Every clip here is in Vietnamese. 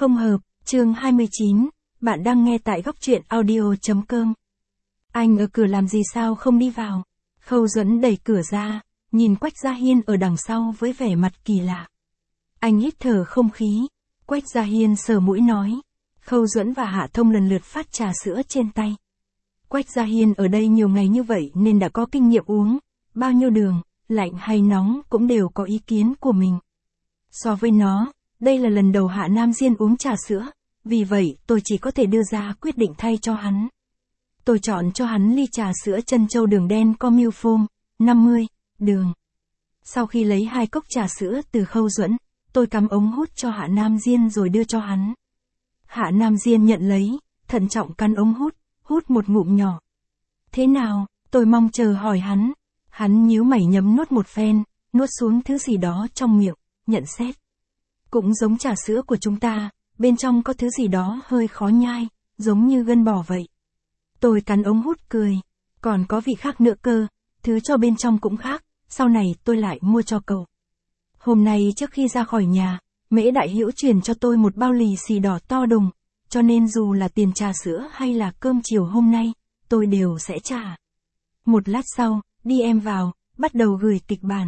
Không hợp, chương 29, bạn đang nghe tại góc truyện audio.com. Anh ở cửa làm gì sao không đi vào? Khâu Duẫn đẩy cửa ra, nhìn Quách Gia Hiên ở đằng sau với vẻ mặt kỳ lạ. Anh hít thở không khí, Quách Gia Hiên sờ mũi nói. Khâu Duẫn và Hạ Thông lần lượt phát trà sữa trên tay. Quách Gia Hiên ở đây nhiều ngày như vậy nên đã có kinh nghiệm uống, bao nhiêu đường, lạnh hay nóng cũng đều có ý kiến của mình. So với nó, đây là lần đầu Hạ Nam Diên uống trà sữa, vì vậy tôi chỉ có thể đưa ra quyết định thay cho hắn. Tôi chọn cho hắn ly trà sữa trân châu đường đen có milk foam, 50, đường. Sau khi lấy 2 cốc trà sữa từ Khâu Duẫn, tôi cắm ống hút cho Hạ Nam Diên rồi đưa cho hắn. Hạ Nam Diên nhận lấy, thận trọng cắn ống hút, hút một ngụm nhỏ. Thế nào, tôi mong chờ hỏi hắn. Hắn nhíu mày nhấm nuốt một phen, nuốt xuống thứ gì đó trong miệng, nhận xét. Cũng giống trà sữa của chúng ta, bên trong có thứ gì đó hơi khó nhai, giống như gân bò vậy. Tôi cắn ống hút cười. Còn có vị khác nữa cơ, thứ cho bên trong cũng khác, sau này tôi lại mua cho cậu. Hôm nay trước khi ra khỏi nhà, Mễ Đại Hữu truyền cho tôi một bao lì xì đỏ to đùng, cho nên dù là tiền trà sữa hay là cơm chiều hôm nay, tôi đều sẽ trả. Một lát sau, đi em vào, bắt đầu gửi kịch bản.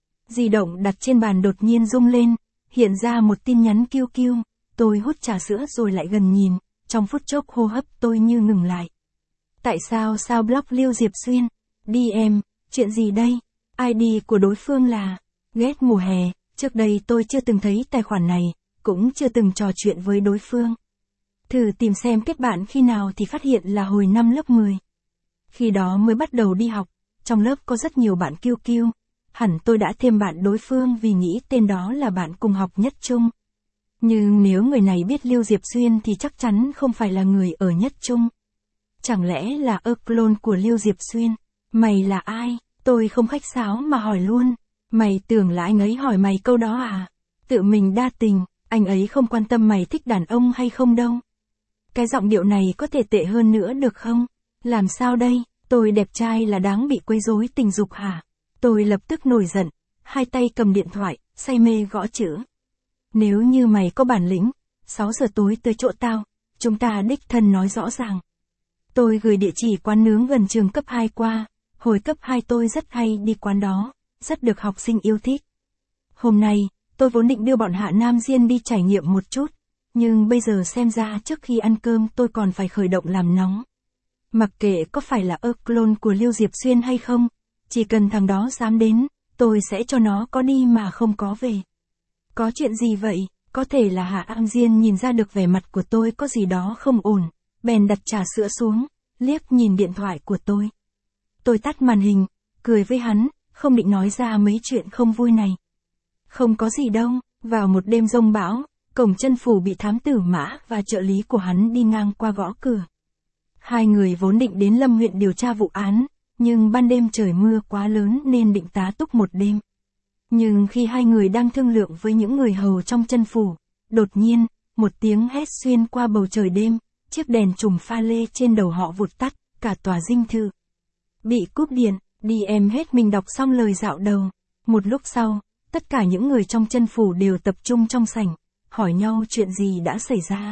Di động đặt trên bàn đột nhiên rung lên, hiện ra một tin nhắn kiu kiu, tôi hút trà sữa rồi lại gần nhìn, trong phút chốc hô hấp tôi như ngừng lại. Tại sao block Lưu Diệp Xuyên? Đi em, chuyện gì đây? ID của đối phương là ghét mùa hè, trước đây tôi chưa từng thấy tài khoản này, cũng chưa từng trò chuyện với đối phương. Thử tìm xem kết bạn khi nào thì phát hiện là hồi năm lớp 10. Khi đó mới bắt đầu đi học, trong lớp có rất nhiều bạn kiu kiu, hẳn tôi đã thêm bạn đối phương vì nghĩ tên đó là bạn cùng học nhất trung. Nhưng nếu người này biết Lưu Diệp Xuyên thì chắc chắn không phải là người ở nhất trung. Chẳng lẽ là clone của Lưu Diệp Xuyên? Mày là ai? Tôi không khách sáo mà hỏi luôn. Mày tưởng là anh ấy hỏi mày câu đó à? Tự mình đa tình, anh ấy không quan tâm mày thích đàn ông hay không đâu. Cái giọng điệu này có thể tệ hơn nữa được không? Làm sao đây? Tôi đẹp trai là đáng bị quấy rối tình dục hả? Tôi lập tức nổi giận, hai tay cầm điện thoại, say mê gõ chữ. Nếu như mày có bản lĩnh, 6 giờ tối tới chỗ tao, chúng ta đích thân nói rõ ràng. Tôi gửi địa chỉ quán nướng gần trường cấp 2 qua, hồi cấp 2 tôi rất hay đi quán đó, rất được học sinh yêu thích. Hôm nay, tôi vốn định đưa bọn Hạ Nam Diên đi trải nghiệm một chút, nhưng bây giờ xem ra trước khi ăn cơm tôi còn phải khởi động làm nóng. Mặc kệ có phải là clone của Lưu Diệp Xuyên hay không, chỉ cần thằng đó dám đến, tôi sẽ cho nó có đi mà không có về. Có chuyện gì vậy? Có thể là Hạ Nam Diên nhìn ra được vẻ mặt của tôi có gì đó không ổn, bèn đặt trà sữa xuống, liếc nhìn điện thoại của tôi. Tôi tắt màn hình, cười với hắn, không định nói ra mấy chuyện không vui này. Không có gì đâu, vào một đêm giông bão, cổng chân phủ bị thám tử Mã và trợ lý của hắn đi ngang qua gõ cửa. Hai người vốn định đến Lâm huyện điều tra vụ án, nhưng ban đêm trời mưa quá lớn nên định tá túc một đêm. Nhưng khi hai người đang thương lượng với những người hầu trong chân phủ, đột nhiên, một tiếng hét xuyên qua bầu trời đêm, chiếc đèn trùm pha lê trên đầu họ vụt tắt, cả tòa dinh thự bị cúp điện. Đi em hết mình đọc xong lời dạo đầu. Một lúc sau, tất cả những người trong chân phủ đều tập trung trong sảnh, hỏi nhau chuyện gì đã xảy ra.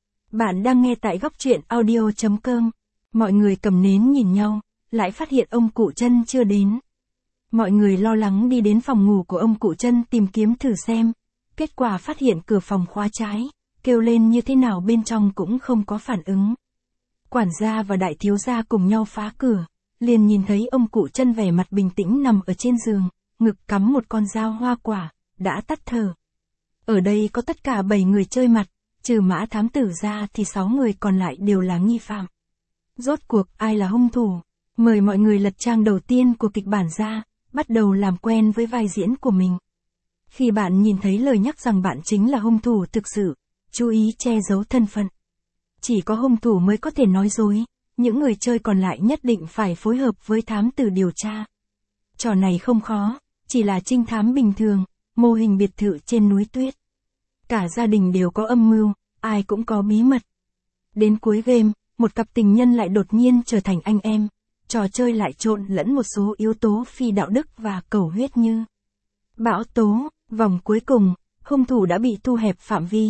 Bạn đang nghe tại góc truyện audio.com. Mọi người cầm nến nhìn nhau, lại phát hiện ông cụ Trân chưa đến. Mọi người lo lắng đi đến phòng ngủ của ông cụ Trân tìm kiếm thử xem. Kết quả phát hiện cửa phòng khóa trái, kêu lên như thế nào bên trong cũng không có phản ứng. Quản gia và đại thiếu gia cùng nhau phá cửa, liền nhìn thấy ông cụ Trân vẻ mặt bình tĩnh nằm ở trên giường, ngực cắm một con dao hoa quả, đã tắt thở. Ở đây có tất cả 7 người chơi mặt, trừ Mã thám tử ra thì 6 người còn lại đều là nghi phạm. Rốt cuộc ai là hung thủ? Mời mọi người lật trang đầu tiên của kịch bản ra, bắt đầu làm quen với vai diễn của mình. Khi bạn nhìn thấy lời nhắc rằng bạn chính là hung thủ thực sự, chú ý che giấu thân phận. Chỉ có hung thủ mới có thể nói dối, những người chơi còn lại nhất định phải phối hợp với thám tử điều tra. Trò này không khó, chỉ là trinh thám bình thường, mô hình biệt thự trên núi tuyết. Cả gia đình đều có âm mưu, ai cũng có bí mật. Đến cuối game, một cặp tình nhân lại đột nhiên trở thành anh em. Trò chơi lại trộn lẫn một số yếu tố phi đạo đức và cầu huyết như bão tố. Vòng cuối cùng, hung thủ đã bị thu hẹp phạm vi,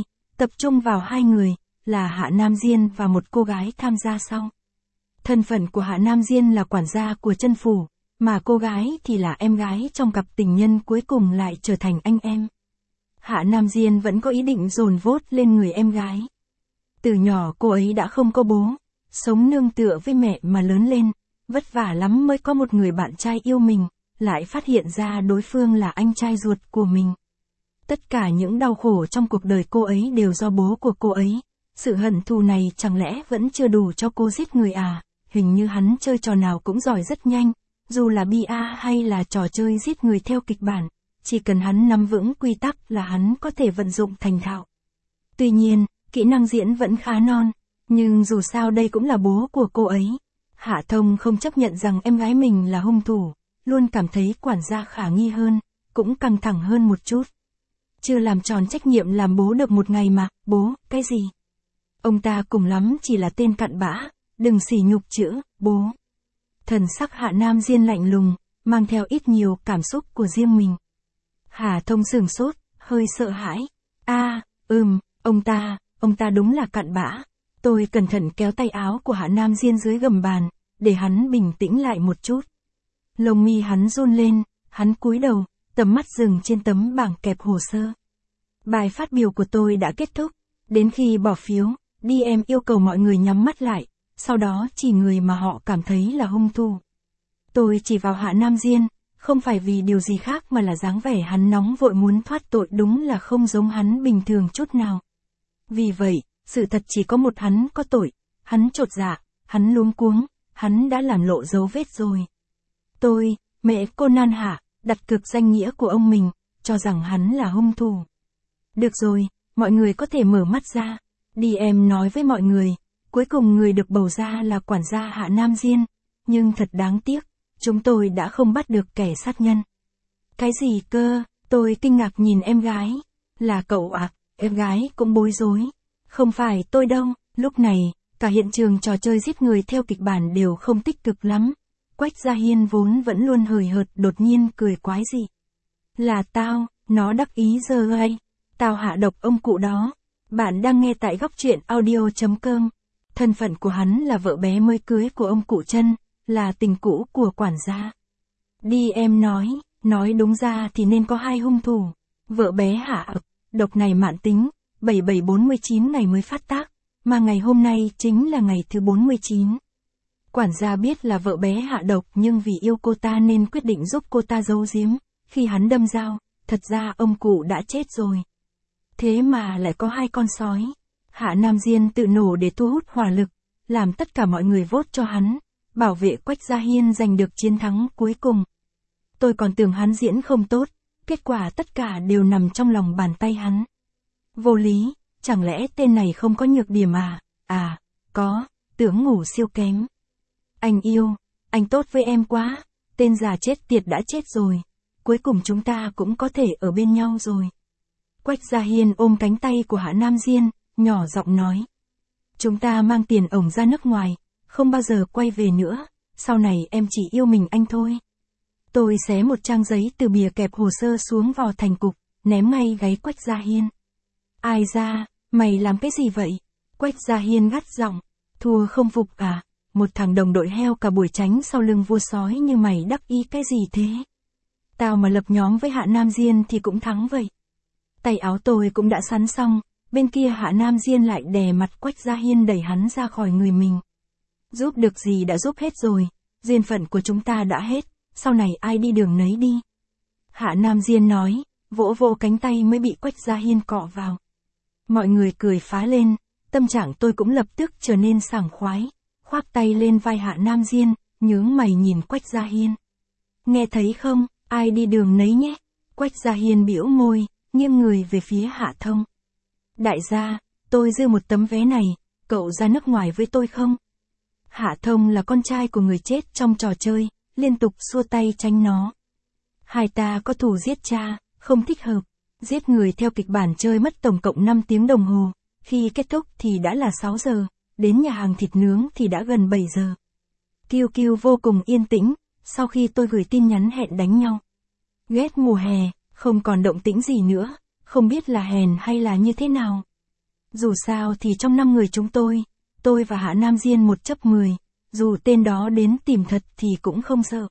tập trung vào hai người, là Hạ Nam Diên và một cô gái tham gia sau. Thân phận của Hạ Nam Diên là quản gia của Chân Phủ, mà cô gái thì là em gái trong cặp tình nhân cuối cùng lại trở thành anh em. Hạ Nam Diên vẫn có ý định dồn vốt lên người em gái. Từ nhỏ cô ấy đã không có bố, sống nương tựa với mẹ mà lớn lên, vất vả lắm mới có một người bạn trai yêu mình, lại phát hiện ra đối phương là anh trai ruột của mình. Tất cả những đau khổ trong cuộc đời cô ấy đều do bố của cô ấy. Sự hận thù này chẳng lẽ vẫn chưa đủ cho cô giết người à? Hình như hắn chơi trò nào cũng giỏi rất nhanh, dù là bia hay là trò chơi giết người theo kịch bản, chỉ cần hắn nắm vững quy tắc là hắn có thể vận dụng thành thạo. Tuy nhiên, kỹ năng diễn vẫn khá non, nhưng dù sao đây cũng là bố của cô ấy. Hạ Thông không chấp nhận rằng em gái mình là hung thủ, luôn cảm thấy quản gia khả nghi hơn, cũng căng thẳng hơn một chút. Chưa làm tròn trách nhiệm làm bố được một ngày mà, bố, cái gì? Ông ta cùng lắm chỉ là tên cặn bã, đừng sỉ nhục chữ, bố. Thần sắc Hạ Nam Diên lạnh lùng, mang theo ít nhiều cảm xúc của riêng mình. Hạ Thông sửng sốt, hơi sợ hãi. Ông ta đúng là cặn bã. Tôi cẩn thận kéo tay áo của Hạ Nam Diên dưới gầm bàn, để hắn bình tĩnh lại một chút. Lông mi hắn run lên, hắn cúi đầu, tầm mắt dừng trên tấm bảng kẹp hồ sơ. Bài phát biểu của tôi đã kết thúc, đến khi bỏ phiếu, DM yêu cầu mọi người nhắm mắt lại, sau đó chỉ người mà họ cảm thấy là hung thủ. Tôi chỉ vào Hạ Nam Diên, không phải vì điều gì khác mà là dáng vẻ hắn nóng vội muốn thoát tội đúng là không giống hắn bình thường chút nào. Vì vậy, sự thật chỉ có một, hắn có tội, hắn chột dạ, hắn luống cuống, hắn đã làm lộ dấu vết rồi. Tôi, mẹ cô Nan Hạ, đặt cược danh nghĩa của ông mình, cho rằng hắn là hung thủ. Được rồi, mọi người có thể mở mắt ra. DM nói với mọi người, cuối cùng người được bầu ra là quản gia Hạ Nam Diên, nhưng thật đáng tiếc, chúng tôi đã không bắt được kẻ sát nhân. Cái gì cơ? Tôi kinh ngạc nhìn em gái. Là cậu à? Em gái cũng bối rối. Không phải tôi đâu. Lúc này, cả hiện trường trò chơi giết người theo kịch bản đều không tích cực lắm. Quách Gia Hiên vốn vẫn luôn hời hợt đột nhiên cười quái dị. Là tao, nó đắc ý giờ hay. Tao hạ độc ông cụ đó. Bạn đang nghe tại góc truyện audio.com. Thân phận của hắn là vợ bé mới cưới của ông cụ Chân, là tình cũ của quản gia. DM nói đúng ra thì nên có hai hung thủ. Vợ bé hạ độc này mãn tính, 7749 ngày mới phát tác, mà ngày hôm nay chính là ngày thứ 49. Quản gia biết là vợ bé hạ độc nhưng vì yêu cô ta nên quyết định giúp cô ta giấu giếm. Khi hắn đâm dao, thật ra ông cụ đã chết rồi. Thế mà lại có hai con sói. Hạ Nam Diên tự nổ để thu hút hỏa lực, làm tất cả mọi người vote cho hắn, bảo vệ Quách Gia Hiên giành được chiến thắng cuối cùng. Tôi còn tưởng hắn diễn không tốt, kết quả tất cả đều nằm trong lòng bàn tay hắn. Vô lý, chẳng lẽ tên này không có nhược điểm à? À, có, tưởng ngủ siêu kém. Anh yêu, anh tốt với em quá, tên già chết tiệt đã chết rồi, cuối cùng chúng ta cũng có thể ở bên nhau rồi. Quách Gia Hiên ôm cánh tay của Hạ Nam Diên, nhỏ giọng nói. Chúng ta mang tiền ổng ra nước ngoài, không bao giờ quay về nữa, sau này em chỉ yêu mình anh thôi. Tôi xé một trang giấy từ bìa kẹp hồ sơ xuống vò thành cục, ném ngay gáy Quách Gia Hiên. Ai ra, mày làm cái gì vậy? Quách Gia Hiên gắt giọng, thua không phục à? Một thằng đồng đội heo cả buổi tránh sau lưng vua sói như mày đắc ý cái gì thế? Tao mà lập nhóm với Hạ Nam Diên thì cũng thắng vậy. Tay áo tôi cũng đã sắn xong, bên kia Hạ Nam Diên lại đè mặt Quách Gia Hiên đẩy hắn ra khỏi người mình. Giúp được gì đã giúp hết rồi, duyên phận của chúng ta đã hết, sau này ai đi đường nấy đi. Hạ Nam Diên nói, vỗ vỗ cánh tay mới bị Quách Gia Hiên cọ vào. Mọi người cười phá lên, tâm trạng tôi cũng lập tức trở nên sảng khoái, khoác tay lên vai Hạ Nam Diên, nhướng mày nhìn Quách Gia Hiên. Nghe thấy không, ai đi đường nấy nhé. Quách Gia Hiên bĩu môi, nghiêng người về phía Hạ Thông. Đại gia, tôi dư một tấm vé này, cậu ra nước ngoài với tôi không? Hạ Thông là con trai của người chết trong trò chơi, liên tục xua tay tránh nó. Hai ta có thù giết cha, không thích hợp. Giết người theo kịch bản chơi mất tổng cộng 5 tiếng đồng hồ, khi kết thúc thì đã là 6 giờ, đến nhà hàng thịt nướng thì đã gần 7 giờ. Kiêu Kiêu vô cùng yên tĩnh, sau khi tôi gửi tin nhắn hẹn đánh nhau. Ghét mùa hè, không còn động tĩnh gì nữa, không biết là hèn hay là như thế nào. Dù sao thì trong 5 người chúng tôi và Hạ Nam Diên 1/10, dù tên đó đến tìm thật thì cũng không sợ.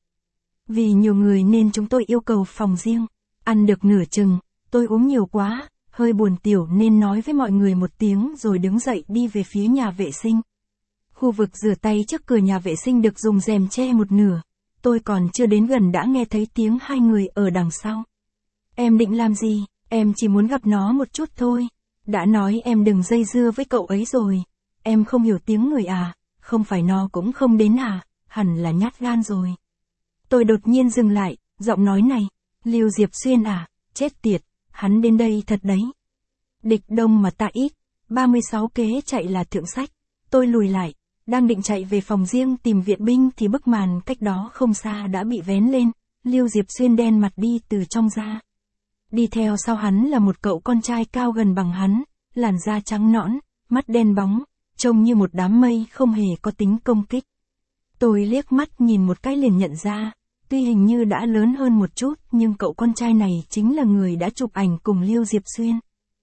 Vì nhiều người nên chúng tôi yêu cầu phòng riêng. Ăn được nửa chừng, tôi uống nhiều quá, hơi buồn tiểu nên nói với mọi người một tiếng rồi đứng dậy đi về phía nhà vệ sinh. Khu vực rửa tay trước cửa nhà vệ sinh được dùng rèm che một nửa. Tôi còn chưa đến gần đã nghe thấy tiếng hai người ở đằng sau. Em định làm gì? Em chỉ muốn gặp nó một chút thôi. Đã nói em đừng dây dưa với cậu ấy rồi. Em không hiểu tiếng người à? Không phải nó cũng không đến à? Hẳn là nhát gan rồi. Tôi đột nhiên dừng lại, giọng nói này. Lưu Diệp Xuyên à? Chết tiệt, hắn đến đây thật đấy. Địch đông mà ta ít. 36 kế chạy là thượng sách. Tôi lùi lại. Đang định chạy về phòng riêng tìm viện binh thì bức màn cách đó không xa đã bị vén lên. Lưu Diệp Xuyên đen mặt đi từ trong ra. Đi theo sau hắn là một cậu con trai cao gần bằng hắn, làn da trắng nõn, mắt đen bóng, trông như một đám mây không hề có tính công kích. Tôi liếc mắt nhìn một cái liền nhận ra, tuy hình như đã lớn hơn một chút nhưng cậu con trai này chính là người đã chụp ảnh cùng Lưu Diệp Xuyên.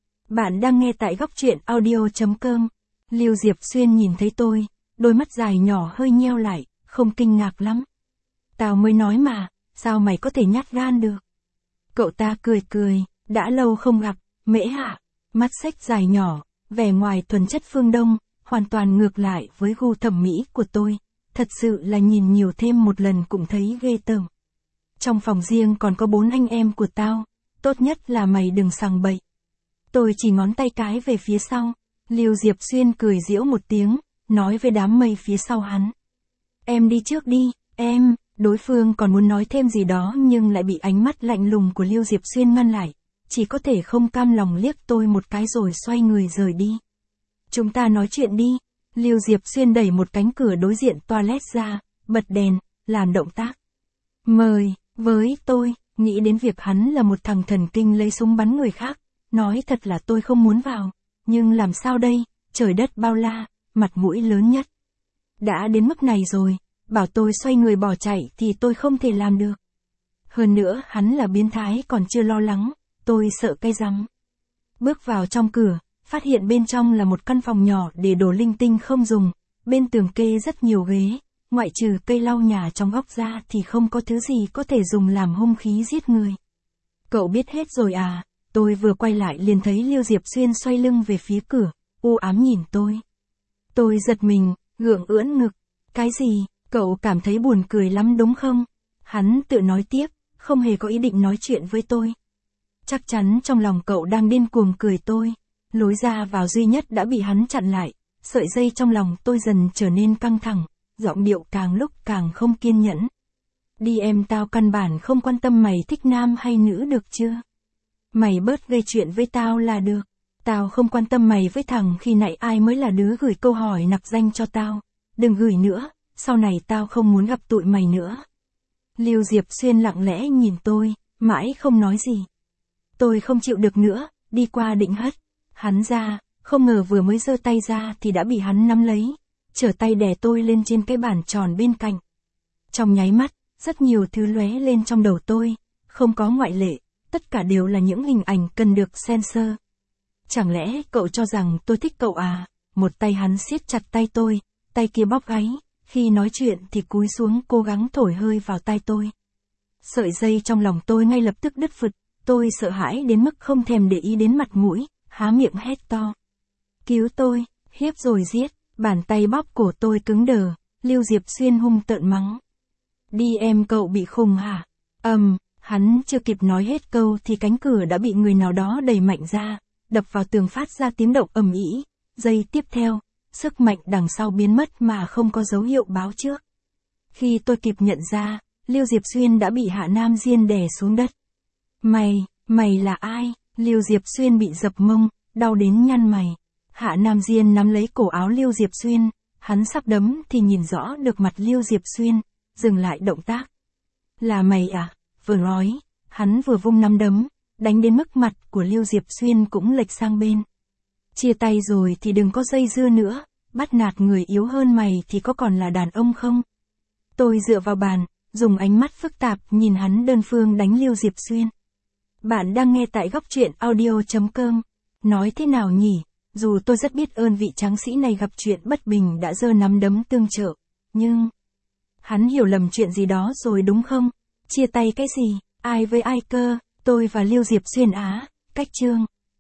Bạn đang nghe tại góc truyện audio.com. Lưu Diệp Xuyên nhìn thấy tôi, đôi mắt dài nhỏ hơi nheo lại, không kinh ngạc lắm. Tao mới nói mà, sao mày có thể nhát gan được? Cậu ta cười cười, đã lâu không gặp, Mễ Hạ, mắt xếch dài nhỏ, vẻ ngoài thuần chất phương Đông, hoàn toàn ngược lại với gu thẩm mỹ của tôi, thật sự là nhìn nhiều thêm một lần cũng thấy ghê tởm. Trong phòng riêng còn có 4 anh em của tao, tốt nhất là mày đừng sằng bậy. Tôi chỉ ngón tay cái về phía sau, Lưu Diệp Xuyên cười giễu một tiếng, nói với đám mây phía sau hắn. Em đi trước đi, em. Đối phương còn muốn nói thêm gì đó nhưng lại bị ánh mắt lạnh lùng của Lưu Diệp Xuyên ngăn lại, chỉ có thể không cam lòng liếc tôi một cái rồi xoay người rời đi. Chúng ta nói chuyện đi. Lưu Diệp Xuyên đẩy một cánh cửa đối diện toilet ra, bật đèn, làm động tác. Mời, với tôi, nghĩ đến việc hắn là một thằng thần kinh lấy súng bắn người khác, nói thật là tôi không muốn vào, nhưng làm sao đây, trời đất bao la, mặt mũi lớn nhất. Đã đến mức này rồi. Bảo tôi xoay người bỏ chạy thì tôi không thể làm được. Hơn nữa hắn là biến thái còn chưa lo lắng, tôi sợ cay rắm. Bước vào trong cửa, phát hiện bên trong là một căn phòng nhỏ để đồ linh tinh không dùng, bên tường kê rất nhiều ghế, ngoại trừ cây lau nhà trong góc ra thì không có thứ gì có thể dùng làm hung khí giết người. Cậu biết hết rồi à? Tôi vừa quay lại liền thấy Lưu Diệp Xuyên xoay lưng về phía cửa, u ám nhìn tôi. Tôi giật mình, gượng ưỡn ngực. Cái gì? Cậu cảm thấy buồn cười lắm đúng không? Hắn tự nói tiếp, không hề có ý định nói chuyện với tôi. Chắc chắn trong lòng cậu đang điên cuồng cười tôi. Lối ra vào duy nhất đã bị hắn chặn lại, sợi dây trong lòng tôi dần trở nên căng thẳng, giọng điệu càng lúc càng không kiên nhẫn. Đi em, tao căn bản không quan tâm mày thích nam hay nữ được chưa? Mày bớt gây chuyện với tao là được. Tao không quan tâm mày với thằng khi nãy ai mới là đứa gửi câu hỏi nặc danh cho tao. Đừng gửi nữa. Sau này tao không muốn gặp tụi mày nữa. Lưu Diệp Xuyên lặng lẽ nhìn tôi, mãi không nói gì. Tôi không chịu được nữa, đi qua định hất hắn ra, không ngờ vừa mới giơ tay ra thì đã bị hắn nắm lấy, trở tay đè tôi lên trên cái bàn tròn bên cạnh. Trong nháy mắt, rất nhiều thứ lóe lên trong đầu tôi, không có ngoại lệ, tất cả đều là những hình ảnh cần được censor. Chẳng lẽ cậu cho rằng tôi thích cậu à? Một tay hắn siết chặt tay tôi, tay kia bóp gáy. Khi nói chuyện thì cúi xuống cố gắng thổi hơi vào tai tôi. Sợi dây trong lòng tôi ngay lập tức đứt phụt, tôi sợ hãi đến mức không thèm để ý đến mặt mũi, há miệng hét to. Cứu tôi, hiếp rồi giết, bàn tay bóp cổ tôi cứng đờ, Lưu Diệp Xuyên hung tợn mắng. Đi em, cậu bị khùng hả? Hắn chưa kịp nói hết câu thì cánh cửa đã bị người nào đó đẩy mạnh ra, đập vào tường phát ra tiếng động ầm ĩ. Giây tiếp theo, sức mạnh đằng sau biến mất mà không có dấu hiệu báo trước. Khi tôi kịp nhận ra, Lưu Diệp Xuyên đã bị Hạ Nam Diên đè xuống đất. Mày là ai? Lưu Diệp Xuyên bị dập mông, đau đến nhăn mày. Hạ Nam Diên nắm lấy cổ áo Lưu Diệp Xuyên, hắn sắp đấm thì nhìn rõ được mặt Lưu Diệp Xuyên, dừng lại động tác. Là mày à? Vừa nói, hắn vừa vung nắm đấm, đánh đến mức mặt của Lưu Diệp Xuyên cũng lệch sang bên. Chia tay rồi thì đừng có dây dưa nữa, bắt nạt người yếu hơn mày thì có còn là đàn ông không? Tôi dựa vào bàn, dùng ánh mắt phức tạp nhìn hắn đơn phương đánh Lưu Diệp Xuyên. Bạn đang nghe tại góc truyện audio.com. Nói thế nào nhỉ? Dù tôi rất biết ơn vị tráng sĩ này gặp chuyện bất bình đã giơ nắm đấm tương trợ, nhưng... Hắn hiểu lầm chuyện gì đó rồi đúng không? Chia tay cái gì? Ai với ai cơ? Tôi và Lưu Diệp Xuyên á, cách chương.